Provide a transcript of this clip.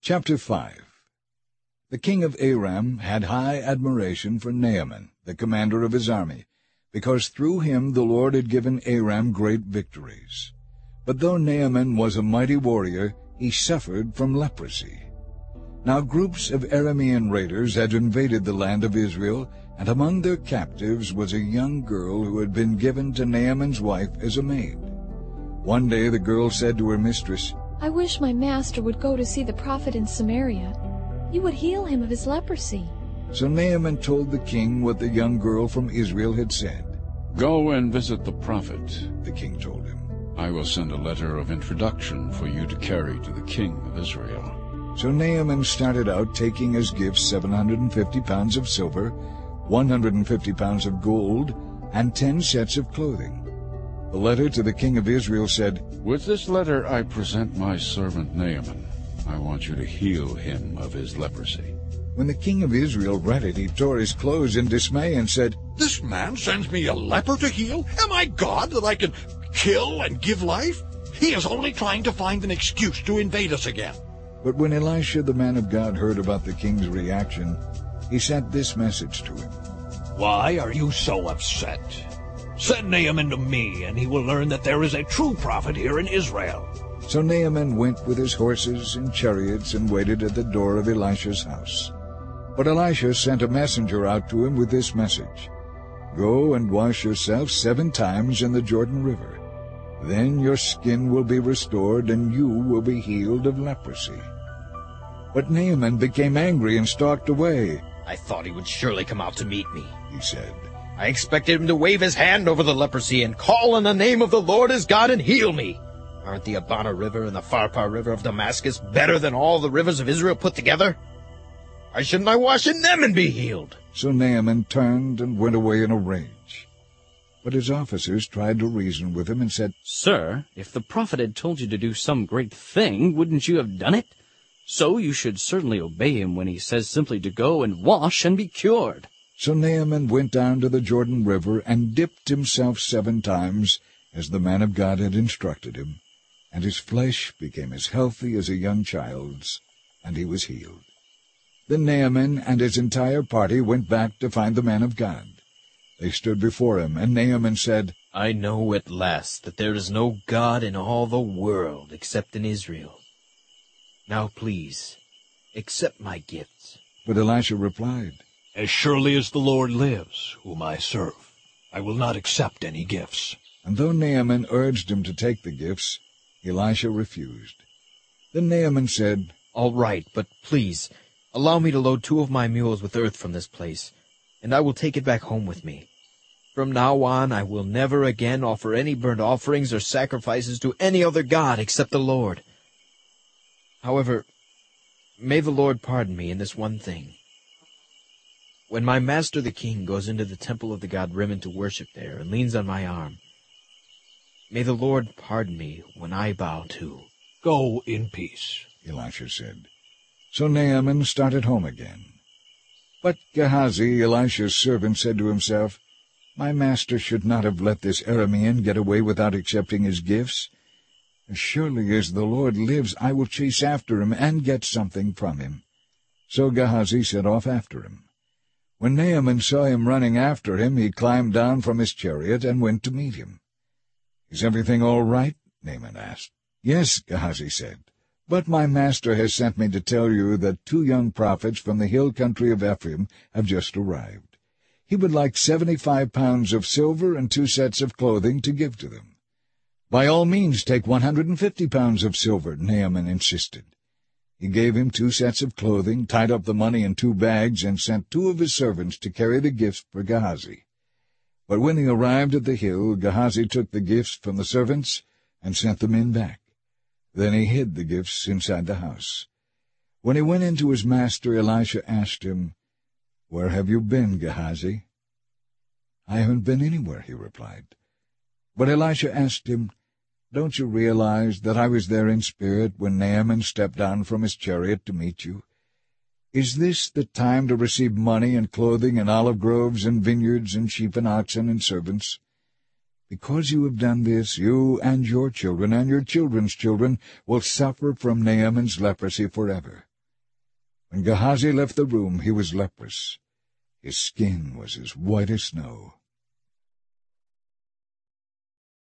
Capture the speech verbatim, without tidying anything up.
Chapter five. The king of Aram had high admiration for Naaman, the commander of his army, because through him the Lord had given Aram great victories. But though Naaman was a mighty warrior, he suffered from leprosy. Now groups of Aramean raiders had invaded the land of Israel, and among their captives was a young girl who had been given to Naaman's wife as a maid. One day the girl said to her mistress, "I wish my master would go to see the prophet in Samaria. He would heal him of his leprosy." So Naaman told the king what the young girl from Israel had said. "Go and visit the prophet," the king told him. "I will send a letter of introduction for you to carry to the king of Israel." So Naaman started out, taking as gifts seven hundred fifty pounds of silver, one hundred fifty pounds of gold, and ten sets of clothing. The letter to the king of Israel said, "With this letter I present my servant Naaman. I want you to heal him of his leprosy." When the king of Israel read it, he tore his clothes in dismay and said, "This man sends me a leper to heal? Am I God that I can kill and give life? He is only trying to find an excuse to invade us again." But when Elisha the man of God heard about the king's reaction, he sent this message to him. "Why are you so upset? Send Naaman to me, and he will learn that there is a true prophet here in Israel." So Naaman went with his horses and chariots and waited at the door of Elisha's house. But Elisha sent a messenger out to him with this message, "Go and wash yourself seven times in the Jordan River. Then your skin will be restored, and you will be healed of leprosy." But Naaman became angry and stalked away. "I thought he would surely come out to meet me," he said. "I expected him to wave his hand over the leprosy and call on the name of the Lord his God and heal me. Aren't the Abana River and the Pharpar River of Damascus better than all the rivers of Israel put together? Why shouldn't I wash in them and be healed?" So Naaman turned and went away in a rage. But his officers tried to reason with him and said, "Sir, if the prophet had told you to do some great thing, wouldn't you have done it? So you should certainly obey him when he says simply to go and wash and be cured." So Naaman went down to the Jordan River and dipped himself seven times, as the man of God had instructed him, and his flesh became as healthy as a young child's, and he was healed. Then Naaman and his entire party went back to find the man of God. They stood before him, and Naaman said, "I know at last that there is no God in all the world except in Israel. Now please, accept my gifts." But Elisha replied, "As surely as the Lord lives, whom I serve, I will not accept any gifts." And though Naaman urged him to take the gifts, Elisha refused. Then Naaman said, "All right, but please, allow me to load two of my mules with earth from this place, and I will take it back home with me. From now on I will never again offer any burnt offerings or sacrifices to any other god except the Lord. However, may the Lord pardon me in this one thing. When my master the king goes into the temple of the god Rimmon to worship there and leans on my arm, may the Lord pardon me when I bow too." "Go in peace," Elisha said. So Naaman started home again. But Gehazi, Elisha's servant, said to himself, "My master should not have let this Aramean get away without accepting his gifts. As surely as the Lord lives, I will chase after him and get something from him." So Gehazi set off after him. When Naaman saw him running after him, he climbed down from his chariot and went to meet him. "Is everything all right?" Naaman asked. "Yes," Gehazi said. "But my master has sent me to tell you that two young prophets from the hill country of Ephraim have just arrived. He would like seventy-five pounds of silver and two sets of clothing to give to them." "By all means take one hundred and fifty pounds of silver," Naaman insisted. He gave him two sets of clothing, tied up the money in two bags, and sent two of his servants to carry the gifts for Gehazi. But when he arrived at the hill, Gehazi took the gifts from the servants and sent the men back. Then he hid the gifts inside the house. When he went in to his master, Elisha asked him, "Where have you been, Gehazi?" "I haven't been anywhere," he replied. But Elisha asked him, "Don't you realize that I was there in spirit when Naaman stepped down from his chariot to meet you? Is this the time to receive money and clothing and olive groves and vineyards and sheep and oxen and servants? Because you have done this, you and your children and your children's children will suffer from Naaman's leprosy forever. When Gehazi left the room, he was leprous. His skin was as white as snow.